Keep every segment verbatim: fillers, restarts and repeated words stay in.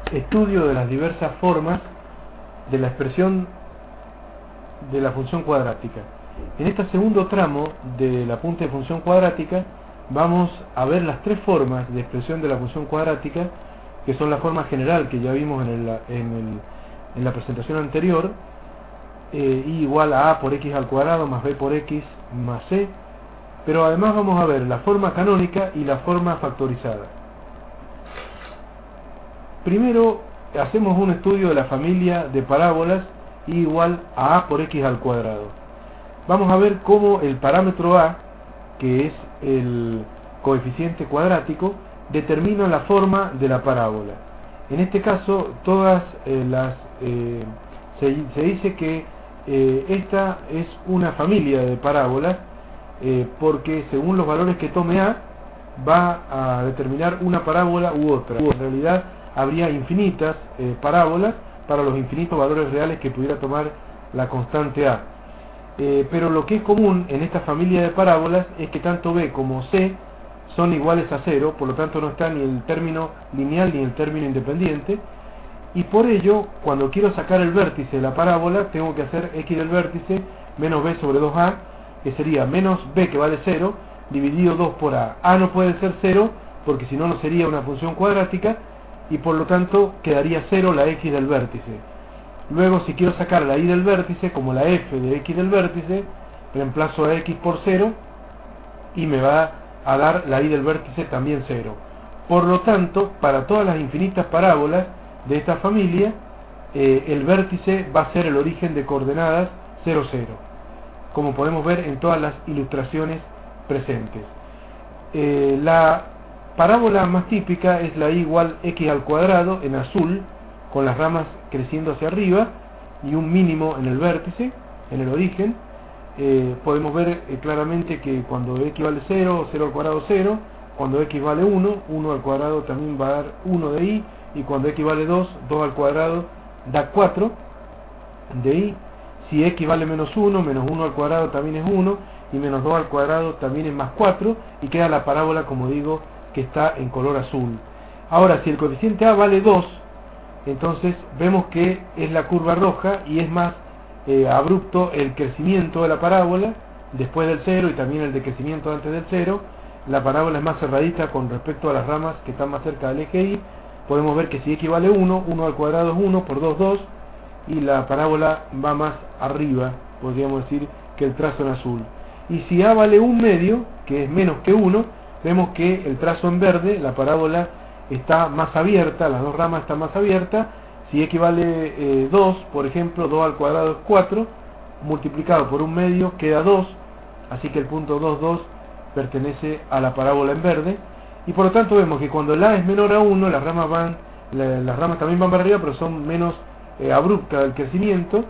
estudio de las diversas formas de la expresión de la función cuadrática. En este segundo tramo de la punta de función cuadrática vamos a ver las tres formas de expresión de la función cuadrática, que son la forma general que ya vimos en, el, en, el, en la presentación anterior, eh, y igual a a por x al cuadrado más b por x más c, pero además vamos a ver la forma canónica y la forma factorizada. Primero hacemos un estudio de la familia de parábolas y igual a a por x al cuadrado. Vamos a ver cómo el parámetro a, que es el coeficiente cuadrático, determina la forma de la parábola. En este caso, todas eh, las eh, se, se dice que eh, esta es una familia de parábolas eh, porque según los valores que tome a va a determinar una parábola u otra. En realidad habría infinitas eh, parábolas para los infinitos valores reales que pudiera tomar la constante a. Eh, pero lo que es común en esta familia de parábolas es que tanto b como c son iguales a cero, por lo tanto no está ni el término lineal ni el término independiente, y por ello, cuando quiero sacar el vértice de la parábola, tengo que hacer x del vértice menos b sobre dos a, que sería menos b, que vale cero, dividido dos por a. A no puede ser cero, porque si no, no sería una función cuadrática, y por lo tanto quedaría cero la x del vértice. Luego, si quiero sacar la y del vértice, como la f de x del vértice, reemplazo a x por cero, y me va a dar la y del vértice también cero. Por lo tanto, para todas las infinitas parábolas de esta familia, eh, el vértice va a ser el origen de coordenadas cero, cero, como podemos ver en todas las ilustraciones presentes. Eh, la parábola más típica es la y igual x al cuadrado en azul, con las ramas creciendo hacia arriba y un mínimo en el vértice, en el origen. Eh, podemos ver eh, claramente que cuando x vale cero, cero al cuadrado cero, cuando x vale uno, uno al cuadrado también va a dar uno de y, y cuando x vale dos, dos al cuadrado da cuatro de y. Si x vale menos uno, menos uno al cuadrado también es uno, y menos dos al cuadrado también es más cuatro, y queda la parábola, como digo, que está en color azul. Ahora, si el coeficiente a vale dos, entonces vemos que es la curva roja y es más eh, abrupto el crecimiento de la parábola después del cero y también el decrecimiento antes del cero. La parábola es más cerradita con respecto a las ramas que están más cerca del eje y. Podemos ver que si x vale uno, uno al cuadrado es uno, por dos, dos, y la parábola va más arriba, podríamos decir, que el trazo en azul. Y si a vale un medio, que es menos que uno, vemos que el trazo en verde, la parábola está más abierta, las dos ramas están más abiertas. Si x vale eh, dos, por ejemplo, dos al cuadrado es cuatro, multiplicado por un medio queda dos, así que el punto dos, dos pertenece a la parábola en verde. Y por lo tanto vemos que cuando el a es menor a uno, las ramas van, la, las ramas también van para arriba, pero son menos eh, abrupta el crecimiento,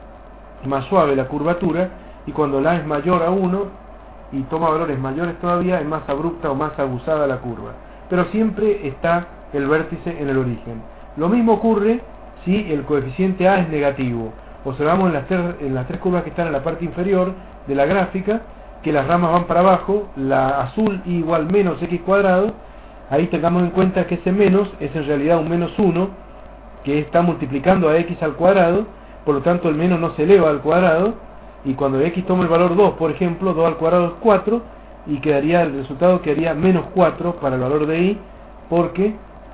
más suave la curvatura, y cuando el a es mayor a uno y toma valores mayores todavía, es más abrupta o más aguzada la curva. Pero siempre está el vértice en el origen. Lo mismo ocurre si el coeficiente a es negativo. Observamos en las, ter, en las tres curvas que están en la parte inferior de la gráfica que las ramas van para abajo, la azul igual menos x cuadrado. Ahí tengamos en cuenta que ese menos es en realidad un menos uno que está multiplicando a x al cuadrado, por lo tanto el menos no se eleva al cuadrado, y cuando x toma el valor dos, por ejemplo, dos al cuadrado es cuatro, y quedaría el resultado quedaría menos cuatro para el valor de y, porque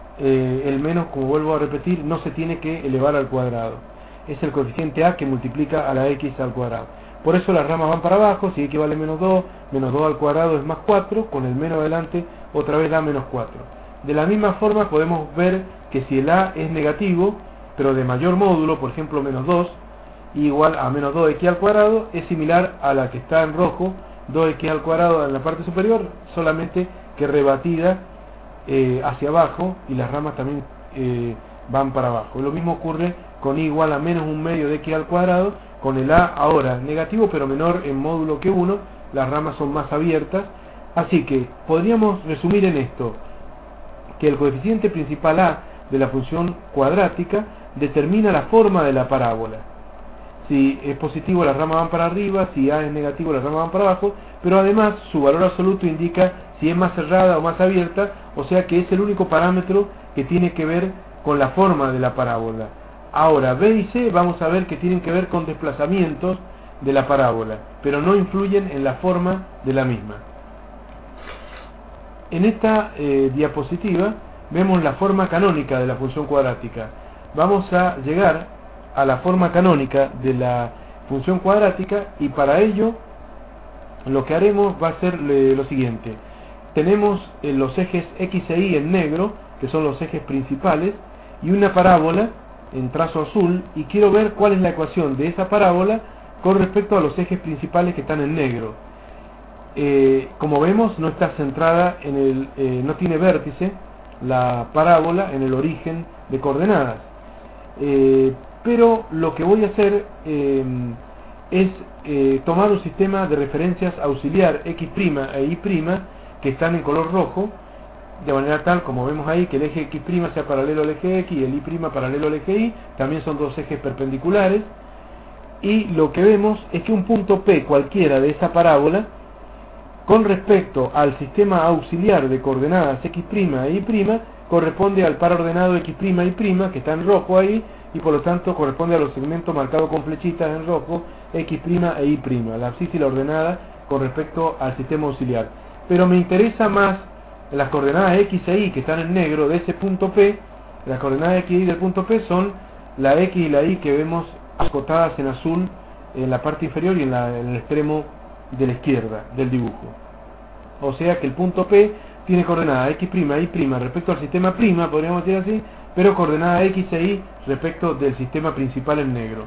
eh, el menos, como vuelvo a repetir, no se tiene que elevar al cuadrado. Es el coeficiente a que multiplica a la x al cuadrado. Por eso las ramas van para abajo. Si x vale menos dos, menos dos al cuadrado es más cuatro, con el menos adelante otra vez da menos cuatro. De la misma forma podemos ver que si el a es negativo, pero de mayor módulo, por ejemplo menos dos, igual a menos dos x al cuadrado, es similar a la que está en rojo, dos x al cuadrado en la parte superior, solamente que rebatida eh, hacia abajo, y las ramas también eh, van para abajo. Lo mismo ocurre con y igual a menos un medio de x al cuadrado, con el a ahora negativo pero menor en módulo que uno, las ramas son más abiertas. Así que podríamos resumir en esto, que el coeficiente principal a de la función cuadrática determina la forma de la parábola. Si es positivo, las ramas van para arriba; si a es negativo, las ramas van para abajo, pero además su valor absoluto indica si es más cerrada o más abierta, o sea que es el único parámetro que tiene que ver con la forma de la parábola. Ahora, B y C vamos a ver que tienen que ver con desplazamientos de la parábola, pero no influyen en la forma de la misma. En esta eh, diapositiva vemos la forma canónica de la función cuadrática. Vamos a llegar a la forma canónica de la función cuadrática, y para ello lo que haremos va a ser eh, lo siguiente. Tenemos eh, los ejes X e Y en negro, que son los ejes principales, y una parábola en trazo azul, y quiero ver cuál es la ecuación de esa parábola con respecto a los ejes principales que están en negro. Eh, como vemos, no está centrada en el, eh, no tiene vértice la parábola en el origen de coordenadas. Eh, pero lo que voy a hacer eh, es eh, tomar un sistema de referencias auxiliar X' e Y' que están en color rojo, de manera tal, como vemos ahí, que el eje X' sea paralelo al eje X y el Y' paralelo al eje Y. También son dos ejes perpendiculares, y lo que vemos es que un punto P cualquiera de esa parábola, con respecto al sistema auxiliar de coordenadas X' e Y', corresponde al par ordenado X' y Y', que está en rojo ahí, y por lo tanto corresponde a los segmentos marcados con flechitas en rojo, X' e Y', la abscissa y la ordenada con respecto al sistema auxiliar. Pero me interesa más las coordenadas X e Y que están en negro de ese punto P. Las coordenadas X y Y del punto P son la X y la Y que vemos acotadas en azul en la parte inferior y en, la, en el extremo de la izquierda del dibujo. O sea que el punto P tiene coordenadas X' e Y' respecto al sistema prima, podríamos decir así, pero coordenadas X e Y respecto del sistema principal en negro.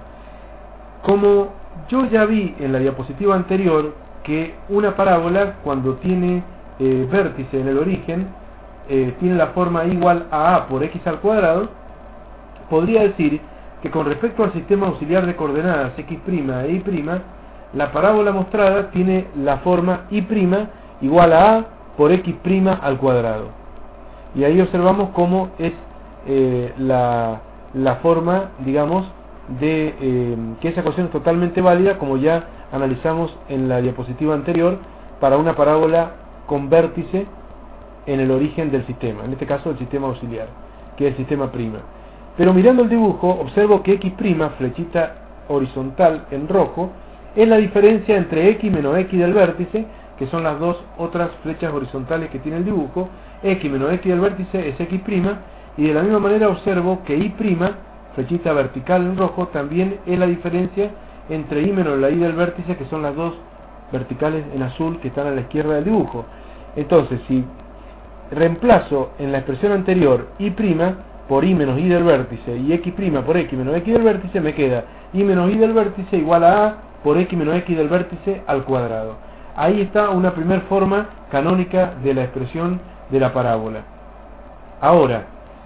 Como yo ya vi en la diapositiva anterior que una parábola, cuando tiene eh, vértice en el origen, eh, tiene la forma igual a A por X al cuadrado, podría decir que con respecto al sistema auxiliar de coordenadas X' e Y', la parábola mostrada tiene la forma Y' igual a A por X' al cuadrado. Y ahí observamos cómo es eh, la, la forma, digamos, de eh, que esa ecuación es totalmente válida, como ya analizamos en la diapositiva anterior, para una parábola con vértice en el origen del sistema, en este caso el sistema auxiliar, que es el sistema prima. Pero mirando el dibujo, observo que X', flechita horizontal en rojo, es la diferencia entre X menos X del vértice, que son las dos otras flechas horizontales que tiene el dibujo. X menos X del vértice es X', y de la misma manera observo que Y', flechita vertical en rojo, también es la diferencia entre Y menos la Y del vértice, que son las dos verticales en azul que están a la izquierda del dibujo. Entonces, si reemplazo en la expresión anterior Y' por Y menos Y del vértice y X' por X menos X del vértice, me queda Y menos Y del vértice igual a A por X menos X del vértice al cuadrado. Ahí está una primera forma canónica de la expresión de la parábola. Ahora,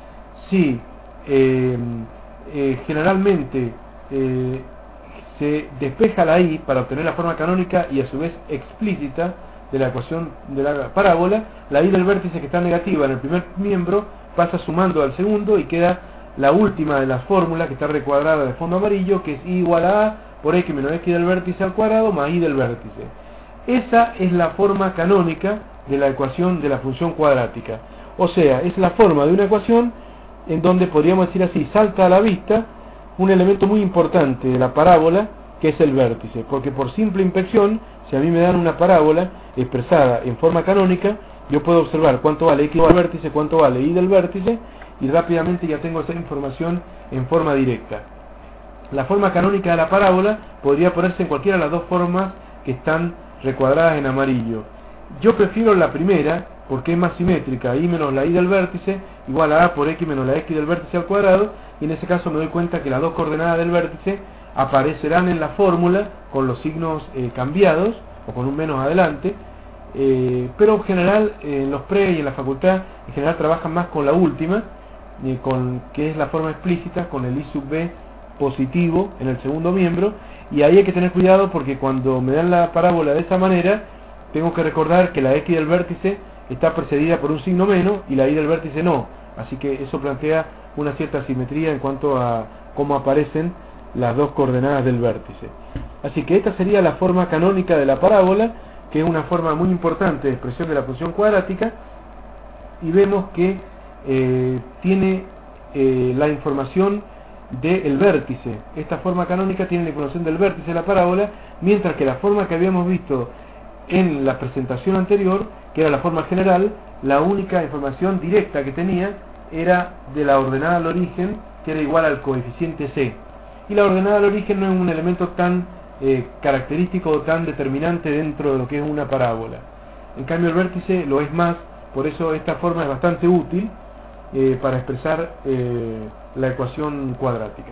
si eh, eh, generalmente eh, se despeja la Y para obtener la forma canónica y a su vez explícita de la ecuación de la parábola, la Y del vértice, que está negativa en el primer miembro, pasa sumando al segundo y queda la última de las fórmulas, que está recuadrada de fondo amarillo, que es Y igual a A por X menos X del vértice al cuadrado más Y del vértice. Esa es la forma canónica de la ecuación de la función cuadrática. O sea, es la forma de una ecuación en donde, podríamos decir así, salta a la vista un elemento muy importante de la parábola, que es el vértice. Porque por simple inspección, si a mí me dan una parábola expresada en forma canónica, yo puedo observar cuánto vale X del vértice, cuánto vale Y del vértice, y rápidamente ya tengo esa información en forma directa. La forma canónica de la parábola podría ponerse en cualquiera de las dos formas que están recuadradas en amarillo. Yo prefiero la primera porque es más simétrica. Y menos la Y del vértice igual a A por X menos la X del vértice al cuadrado, y en ese caso me doy cuenta que las dos coordenadas del vértice aparecerán en la fórmula con los signos eh, cambiados o con un menos adelante. Eh, pero en general eh, en los pre y en la facultad en general trabajan más con la última, eh, con que es la forma explícita, con el I sub B positivo en el segundo miembro. Y ahí hay que tener cuidado, porque cuando me dan la parábola de esa manera, tengo que recordar que la X del vértice está precedida por un signo menos y la Y del vértice no. Así que eso plantea una cierta asimetría en cuanto a cómo aparecen las dos coordenadas del vértice. Así que esta sería la forma canónica de la parábola, que es una forma muy importante de expresión de la función cuadrática, y vemos que eh, tiene eh, la información del vértice. Esta forma canónica tiene la información del vértice de la parábola, mientras que la forma que habíamos visto en la presentación anterior, que era la forma general, la única información directa que tenía era de la ordenada al origen, que era igual al coeficiente C. Y la ordenada al origen no es un elemento tan eh, característico o tan determinante dentro de lo que es una parábola. En cambio el vértice lo es más, por eso esta forma es bastante útil eh, para expresar eh, la ecuación cuadrática.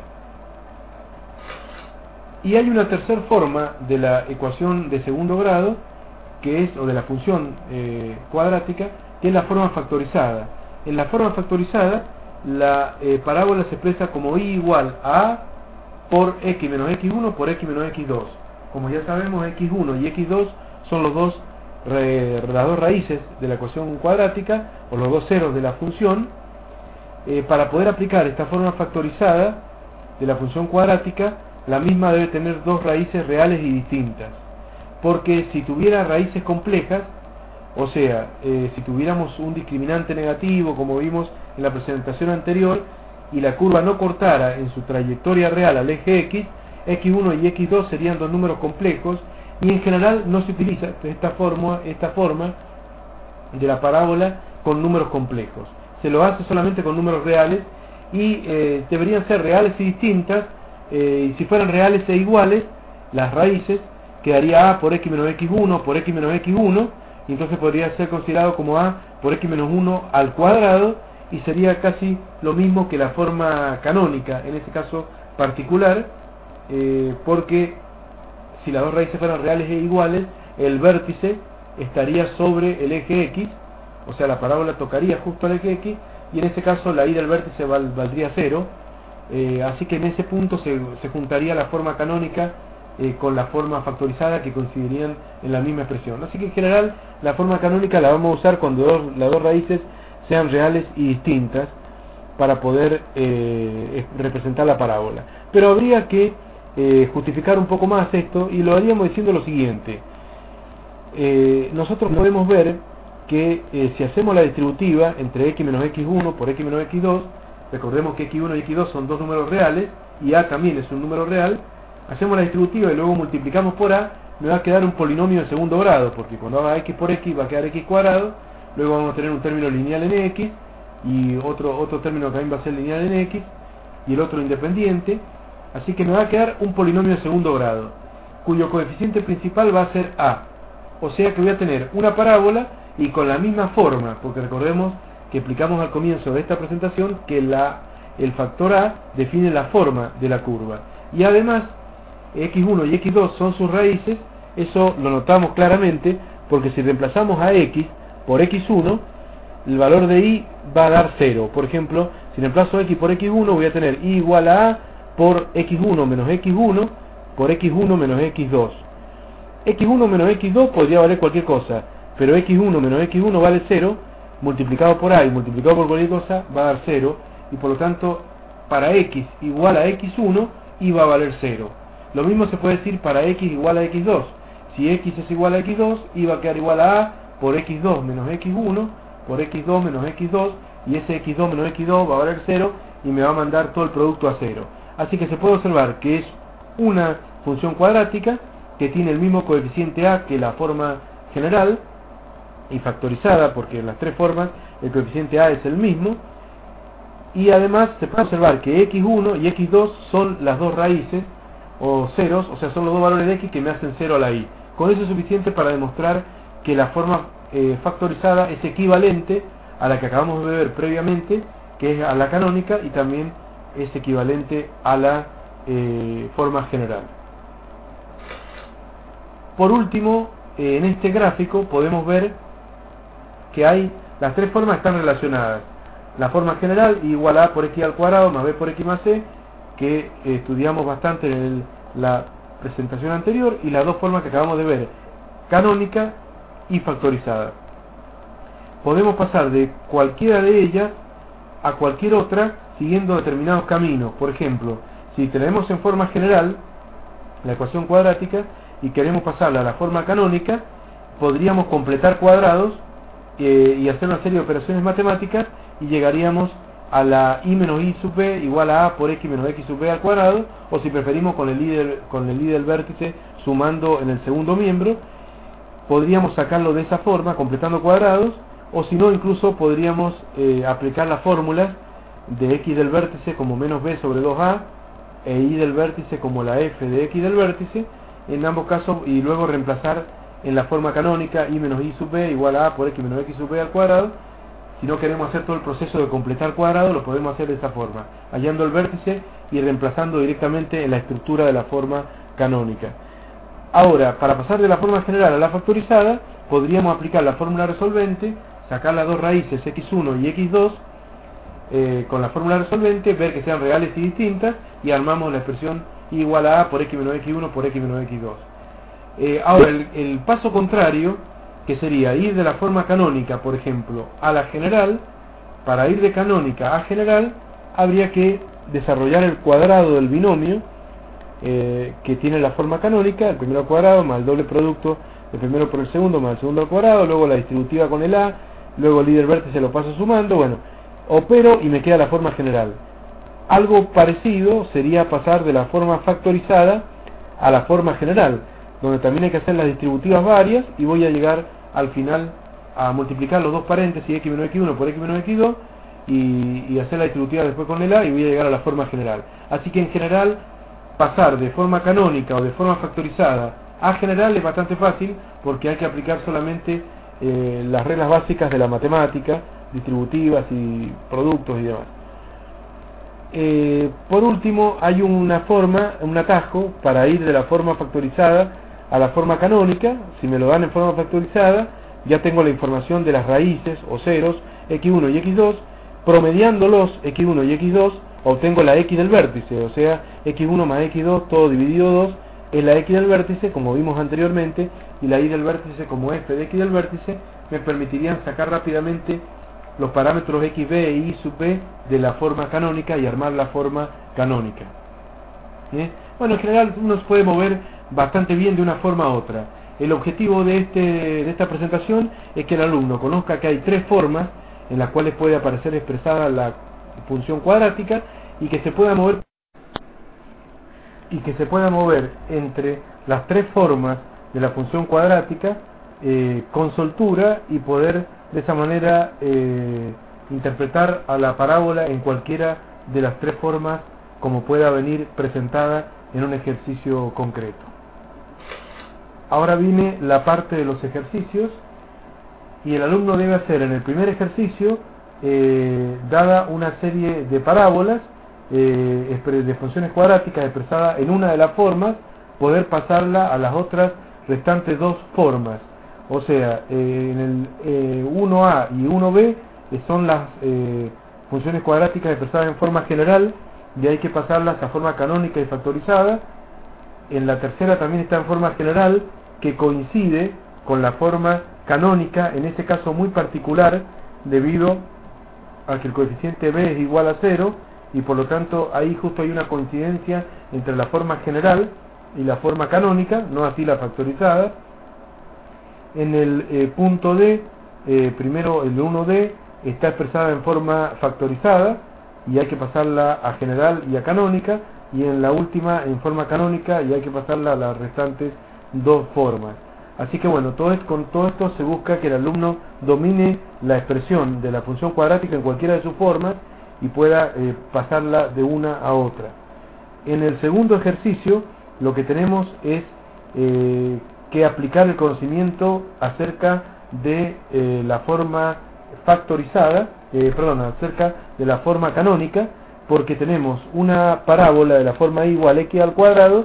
Y hay una tercera forma de la ecuación de segundo grado, que es, o de la función eh, cuadrática, que es la forma factorizada. En la forma factorizada, la eh, parábola se expresa como y igual a a por x menos x uno por x menos x dos. Como ya sabemos, x uno y x dos son los dos, re, las dos raíces de la ecuación cuadrática, o los dos ceros de la función. Eh, para poder aplicar esta forma factorizada de la función cuadrática, la misma debe tener dos raíces reales y distintas. Porque si tuviera raíces complejas, o sea, eh, si tuviéramos un discriminante negativo, como vimos en la presentación anterior, y la curva no cortara en su trayectoria real al eje X, x uno y x dos serían dos números complejos, y en general no se utiliza esta forma, esta forma de la parábola con números complejos. Se lo hace solamente con números reales, y eh, deberían ser reales y distintas, eh, y si fueran reales e iguales, las raíces quedaría a por x menos x uno por x menos x uno, y entonces podría ser considerado como a por x menos uno al cuadrado, y sería casi lo mismo que la forma canónica en este caso particular, eh, porque si las dos raíces fueran reales e iguales, el vértice estaría sobre el eje X, o sea la parábola tocaría justo al eje X, y en ese caso la ida del vértice val, valdría cero, eh, así que en ese punto se, se juntaría la forma canónica Eh, con la forma factorizada, que coincidirían en la misma expresión. Así que en general la forma canónica la vamos a usar cuando dos, las dos raíces sean reales y distintas para poder eh, representar la parábola. Pero habría que eh, justificar un poco más esto, y lo haríamos diciendo lo siguiente. Eh, nosotros podemos ver que eh, si hacemos la distributiva entre x menos x uno por x menos x dos, recordemos que x uno y x dos son dos números reales y a también es un número real. Hacemos la distributiva y luego multiplicamos por a, me va a quedar un polinomio de segundo grado, porque cuando haga x por x va a quedar x cuadrado, luego vamos a tener un término lineal en x, y otro, otro término que también va a ser lineal en x, y el otro independiente, así que me va a quedar un polinomio de segundo grado, cuyo coeficiente principal va a ser a, o sea que voy a tener una parábola y con la misma forma, porque recordemos que explicamos al comienzo de esta presentación que la, el factor a define la forma de la curva, y además x uno y x dos son sus raíces. Eso lo notamos claramente porque si reemplazamos a x por x uno, el valor de y va a dar cero. Por ejemplo, si reemplazo x por x uno, voy a tener y igual a a por x uno menos x uno por x uno menos x dos. x uno menos x dos podría valer cualquier cosa, pero x uno menos x uno vale cero, multiplicado por a y multiplicado por cualquier cosa va a dar cero, y por lo tanto para x igual a x uno, y va a valer cero. Lo mismo se puede decir para x igual a x dos. Si x es igual a x dos, y va a quedar igual a a por x dos menos x uno por x dos menos x dos, y ese x dos menos x dos va a valer cero y me va a mandar todo el producto a cero. Así que se puede observar que es una función cuadrática que tiene el mismo coeficiente a que la forma general y factorizada, porque en las tres formas el coeficiente a es el mismo, y además se puede observar que x uno y x dos son las dos raíces o ceros, o sea son los dos valores de x que me hacen cero a la y. Con eso es suficiente para demostrar que la forma eh, factorizada es equivalente a la que acabamos de ver previamente, que es a la canónica, y también es equivalente a la eh, forma general. Por último, eh, en este gráfico podemos ver que hay las tres formas están relacionadas. La forma general igual a a por x al cuadrado más b por x más c, que eh, estudiamos bastante en el, la presentación anterior, y las dos formas que acabamos de ver, canónica y factorizada. Podemos pasar de cualquiera de ellas a cualquier otra siguiendo determinados caminos. Por ejemplo, si tenemos en forma general la ecuación cuadrática y queremos pasarla a la forma canónica, podríamos completar cuadrados eh, y hacer una serie de operaciones matemáticas, y llegaríamos a la i menos i sub b igual a a por x menos x sub b al cuadrado, o si preferimos con el i del, con el i del vértice sumando en el segundo miembro, podríamos sacarlo de esa forma, completando cuadrados, o si no, incluso podríamos eh, aplicar las fórmulas de x del vértice como menos b sobre dos a e y del vértice como la f de x del vértice, en ambos casos, y luego reemplazar en la forma canónica i menos i sub b igual a a por x menos x sub b al cuadrado. Si no queremos hacer todo el proceso de completar cuadrado, lo podemos hacer de esa forma, hallando el vértice y reemplazando directamente en la estructura de la forma canónica. Ahora, para pasar de la forma general a la factorizada, podríamos aplicar la fórmula resolvente, sacar las dos raíces equis uno y equis dos, eh, con la fórmula resolvente, ver que sean reales y distintas, y armamos la expresión i igual a a por x menos equis uno por x menos equis dos. Eh, ahora, el, el paso contrario, que sería ir de la forma canónica, por ejemplo, a la general, para ir de canónica a general, habría que desarrollar el cuadrado del binomio, eh, que tiene la forma canónica, el primero al cuadrado más el doble producto del primero por el segundo más el segundo al cuadrado, luego la distributiva con el a, luego el i del vértice lo paso sumando, bueno, opero y me queda la forma general. Algo parecido sería pasar de la forma factorizada a la forma general, donde también hay que hacer las distributivas varias, y voy a llegar al final a multiplicar los dos paréntesis x menos x uno por x menos x dos y, y hacer la distributiva después con el a, y voy a llegar a la forma general. Así que en general, pasar de forma canónica o de forma factorizada a general es bastante fácil, porque hay que aplicar solamente eh, las reglas básicas de la matemática, distributivas y productos y demás. Eh, por último, hay una forma, un atajo para ir de la forma factorizada a la forma canónica. Si me lo dan en forma factorizada, ya tengo la información de las raíces o ceros equis uno y equis dos, promediándolos equis uno y equis dos obtengo la x del vértice, o sea, equis uno más equis dos todo dividido dos es la x del vértice, como vimos anteriormente, y la y del vértice como f de x del vértice me permitirían sacar rápidamente los parámetros xb e y sub b de la forma canónica y armar la forma canónica. ¿Eh? Bueno, en general uno se puede mover bastante bien de una forma a otra. El objetivo de, este, de esta presentación es que el alumno conozca que hay tres formas en las cuales puede aparecer expresada la función cuadrática, y que se pueda mover y que se pueda mover entre las tres formas de la función cuadrática eh, con soltura, y poder de esa manera eh, interpretar a la parábola en cualquiera de las tres formas como pueda venir presentada en un ejercicio concreto. Ahora viene la parte de los ejercicios, y el alumno debe hacer en el primer ejercicio, eh, dada una serie de parábolas eh, de funciones cuadráticas expresadas en una de las formas, poder pasarla a las otras restantes dos formas. O sea, eh, en el eh, uno a y uno b eh, son las eh, funciones cuadráticas expresadas en forma general, y hay que pasarlas a forma canónica y factorizada. En la tercera también está en forma general, que coincide con la forma canónica, en este caso muy particular, debido a que el coeficiente b es igual a cero, y por lo tanto ahí justo hay una coincidencia entre la forma general y la forma canónica, no así la factorizada. En el eh, punto D, eh, primero el uno d está expresada en forma factorizada, y hay que pasarla a general y a canónica, y en la última en forma canónica, y hay que pasarla a las restantes dos formas. Así que bueno, todo es, con todo esto se busca que el alumno domine la expresión de la función cuadrática en cualquiera de sus formas, y pueda eh, pasarla de una a otra. En el segundo ejercicio lo que tenemos es eh, que aplicar el conocimiento acerca de eh, la forma factorizada, eh, perdón, acerca de la forma canónica, porque tenemos una parábola de la forma y igual a x al cuadrado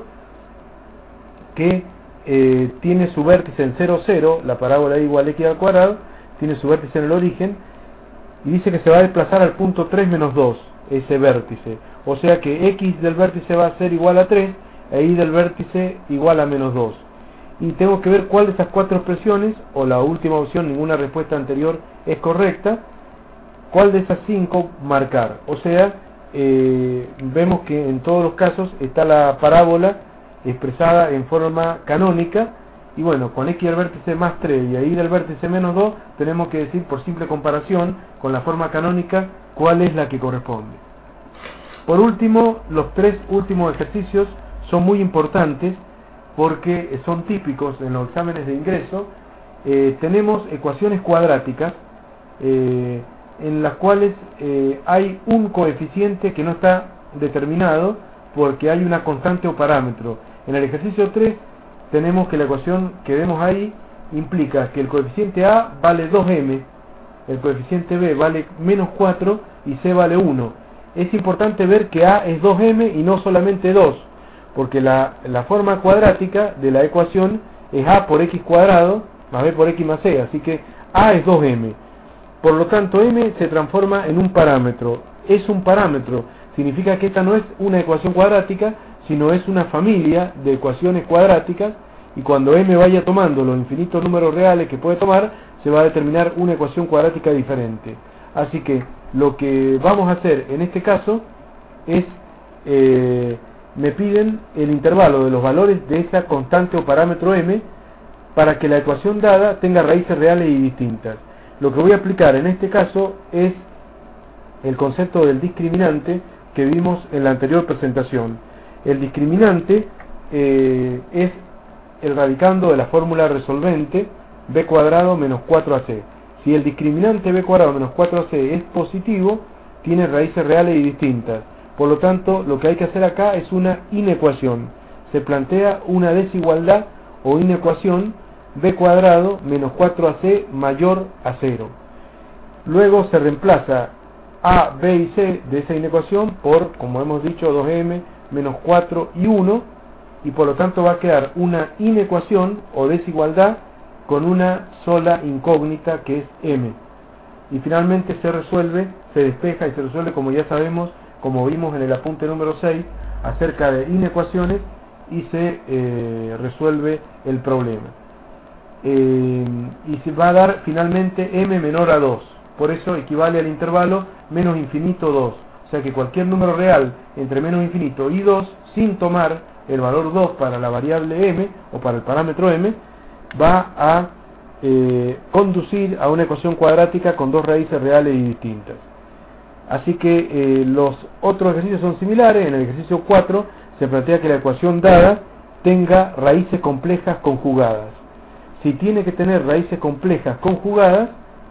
que eh, tiene su vértice en cero, cero, la parábola y igual a x al cuadrado tiene su vértice en el origen, y dice que se va a desplazar al punto tres menos dos ese vértice, o sea que x del vértice va a ser igual a tres e y del vértice igual a menos dos, y tengo que ver cuál de esas cuatro expresiones, o la última opción, ninguna respuesta anterior es correcta, cuál de esas cinco marcar. O sea, eh, vemos que en todos los casos está la parábola expresada en forma canónica, y bueno, con x del vértice más tres y y del vértice menos dos, tenemos que decir por simple comparación con la forma canónica cuál es la que corresponde. Por último, los tres últimos ejercicios son muy importantes porque son típicos en los exámenes de ingreso. Eh, tenemos ecuaciones cuadráticas eh, en las cuales eh, hay un coeficiente que no está determinado porque hay una constante o parámetro. En el ejercicio tres tenemos que la ecuación que vemos ahí implica que el coeficiente A vale dos eme, el coeficiente B vale menos cuatro y C vale uno. Es importante ver que A es dos eme y no solamente dos, porque la, la forma cuadrática de la ecuación es A por X cuadrado más B por X más C, así que A es dos eme. Por lo tanto, M se transforma en un parámetro. Es un parámetro, significa que esta no es una ecuación cuadrática, sino es una familia de ecuaciones cuadráticas, y cuando M vaya tomando los infinitos números reales que puede tomar, se va a determinar una ecuación cuadrática diferente. Así que lo que vamos a hacer en este caso es, eh, me piden el intervalo de los valores de esa constante o parámetro M para que la ecuación dada tenga raíces reales y distintas. Lo que voy a aplicar en este caso es el concepto del discriminante que vimos en la anterior presentación. El discriminante eh, es el radicando de la fórmula resolvente b cuadrado menos cuatro a c. Si el discriminante b cuadrado menos cuatro a c es positivo, tiene raíces reales y distintas. Por lo tanto, lo que hay que hacer acá es una inecuación. Se plantea una desigualdad o inecuación b cuadrado menos cuatro a c mayor a cero. Luego se reemplaza a, b y c de esa inecuación por, como hemos dicho, dos eme menos cuatro y uno, y por lo tanto va a quedar una inecuación o desigualdad con una sola incógnita que es m. Y finalmente se resuelve, se despeja y se resuelve, como ya sabemos, como vimos en el apunte número seis, acerca de inecuaciones, y se eh, resuelve el problema. Eh, y se va a dar finalmente m menor a dos, por eso equivale al intervalo menos infinito dos, o sea que cualquier número real entre menos infinito y dos, sin tomar el valor dos para la variable m o para el parámetro m, va a eh, conducir a una ecuación cuadrática con dos raíces reales y distintas. Así que eh, los otros ejercicios son similares. En el ejercicio cuatro se plantea que la ecuación dada tenga raíces complejas conjugadas. Si tiene que tener raíces complejas conjugadas,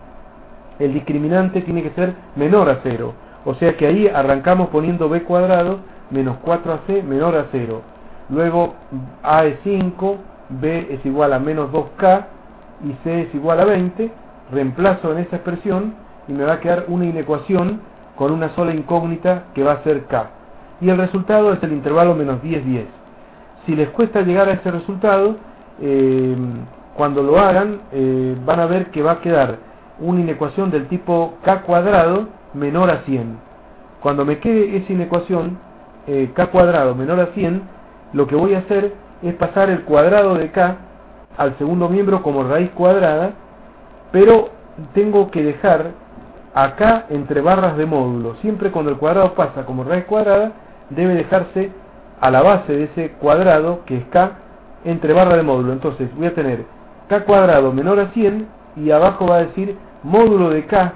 el discriminante tiene que ser menor a cero. O sea que ahí arrancamos poniendo b cuadrado menos cuatro a c menor a cero. Luego a es cinco, b es igual a menos dos ka y c es igual a veinte. Reemplazo en esa expresión y me va a quedar una inecuación con una sola incógnita que va a ser k. Y el resultado es el intervalo menos diez, diez. Si les cuesta llegar a ese resultado, eh, cuando lo hagan, eh, van a ver que va a quedar una inecuación del tipo k cuadrado menor a cien. Cuando me quede esa inecuación, eh, k cuadrado menor a cien, lo que voy a hacer es pasar el cuadrado de k al segundo miembro como raíz cuadrada, pero tengo que dejar acá entre barras de módulo. Siempre cuando el cuadrado pasa como raíz cuadrada, debe dejarse a la base de ese cuadrado, que es k, entre barras de módulo. Entonces voy a tener k cuadrado menor a cien, y abajo va a decir módulo de k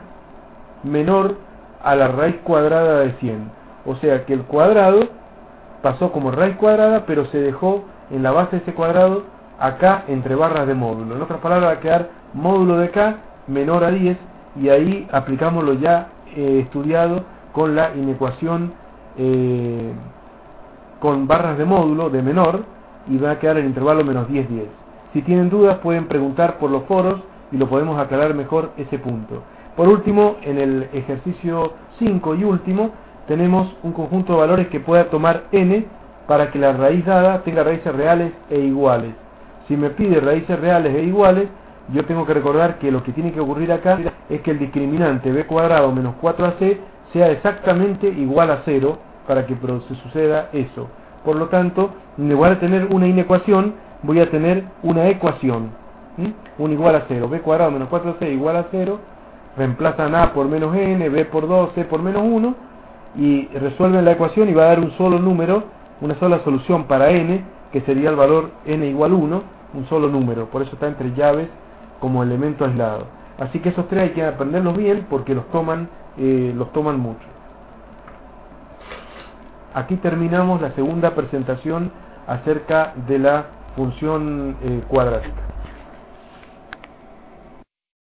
menor a la raíz cuadrada de cien. O sea que el cuadrado pasó como raíz cuadrada, pero se dejó en la base de ese cuadrado acá entre barras de módulo. En otras palabras, va a quedar módulo de k menor a diez, y ahí aplicamos lo ya eh, estudiado con la inecuación eh, con barras de módulo de menor, y va a quedar el intervalo menos diez, diez. Si tienen dudas pueden preguntar por los foros y lo podemos aclarar mejor ese punto. Por último, en el ejercicio cinco y último, tenemos un conjunto de valores que pueda tomar n para que la raíz dada tenga raíces reales e iguales. Si me pide raíces reales e iguales, yo tengo que recordar que lo que tiene que ocurrir acá es que el discriminante b cuadrado menos cuatro a c sea exactamente igual a cero para que se suceda eso. Por lo tanto, en lugar de tener una inecuación, voy a tener una ecuación. ¿sí? un igual a cero. b cuadrado menos cuatro a c igual a cero. Reemplazan a por menos n, b por dos, c por menos uno, y resuelven la ecuación y va a dar un solo número, una sola solución para n, que sería el valor n igual uno, un solo número, por eso está entre llaves como elemento aislado. Así que esos tres hay que aprenderlos bien porque los toman, eh, los toman mucho. Aquí terminamos la segunda presentación acerca de la función eh, cuadrática.